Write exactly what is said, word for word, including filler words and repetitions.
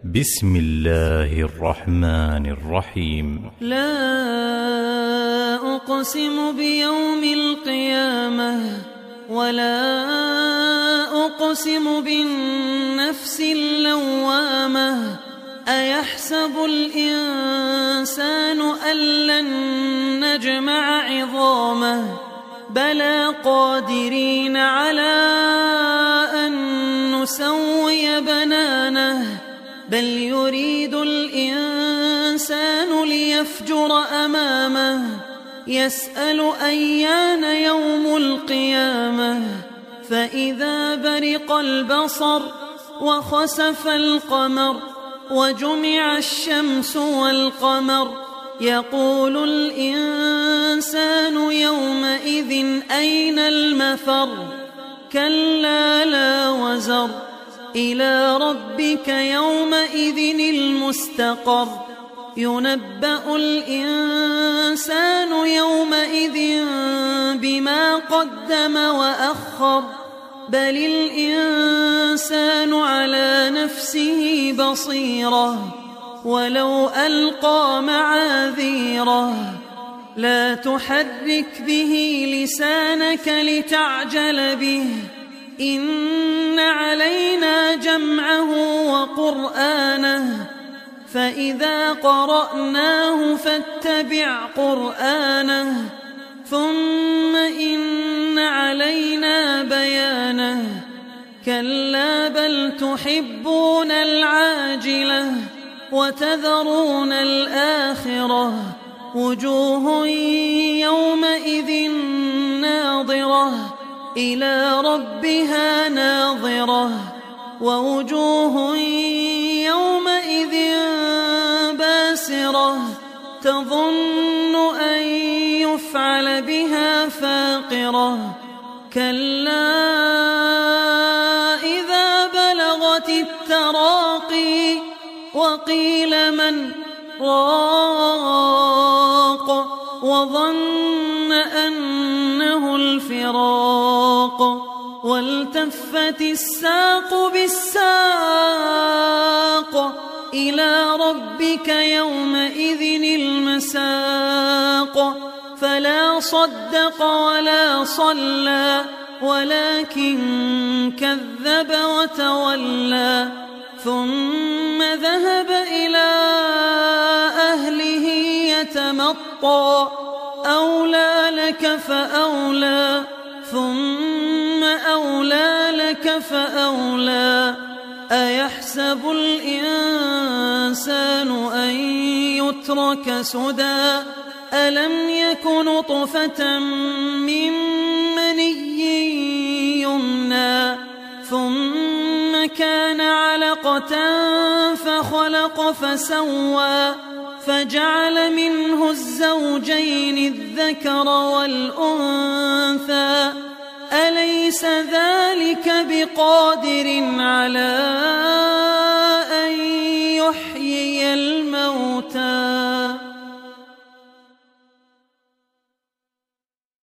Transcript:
بسم الله الرحمن الرحيم. لا أقسم بيوم القيامة ولا أقسم بالنفس اللوامة أيحسب الإنسان أن لن نجمع عظامه بلى قادرين على أن نسوي بنانه بل يريد الإنسان ليفجر أمامه يسأل أيان يوم القيامة فإذا برق البصر وخسف القمر وجمع الشمس والقمر يقول الإنسان يومئذ أين المفر كلا لا وزر إلى ربك يومئذ المستقر ينبأ الإنسان يومئذ بما قدم وأخر بل الإنسان على نفسه بصيرة ولو ألقى معاذيره لا تحرك به لسانك لتعجل به إن علينا جمعه وقرآنه فإذا قرأناه فاتبع قرآنه ثم إن علينا بيانه كلا بل تحبون العاجلة وتذرون الآخرة وجوه يومئذ ناظرة إلى ربها ناظرة ووجوه يومئذ باسرة تظن أن يفعل بها فاقرة كلا إذا بلغت التراقي وقيل من راق وظن أنه الفراق والتفت الساق بالساق إلى ربك يومئذ المساق فلا صدق ولا صلى ولكن كذب وتولى ثم ذهب إلى أهله يتمطى أولى لك فأولى ثم أولى لك فأولى أيحسب الإنسان أن يترك سدى ألم يك نطفة من مني يمنى ثم كان علقة فخلق فسوى فجعل منه الزوجين الذكر والأنثى أليس ذلك بقادر